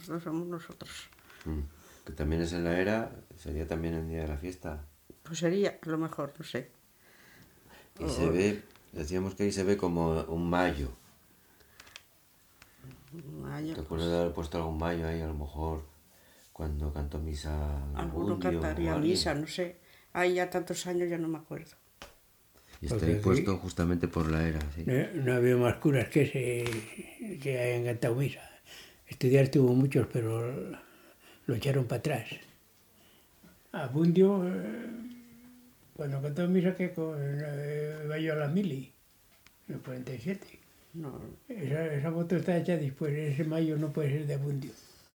nosotros somos nosotros. Que también es en la era, sería también el día de la fiesta. Pues sería, a lo mejor, no sé. Y se ve, decíamos que ahí se ve como un mayo. Mayo, ¿Te pues, acuerdas de haber puesto algún mayo ahí, a lo mejor, cuando cantó misa alguno Bundio o cantaría alguien? misa, no sé. Hay ya tantos años, ya no me acuerdo. Y está Porque ahí aquí puesto justamente por la era, sí. no había más curas que hayan cantado misa. Estudiar tuvo muchos, pero lo echaron para atrás. Abundio, cuando cantó misa, que iba yo a la mili, en el 47. No, Esa foto está hecha después, ese mayo no puede ser de Abundio.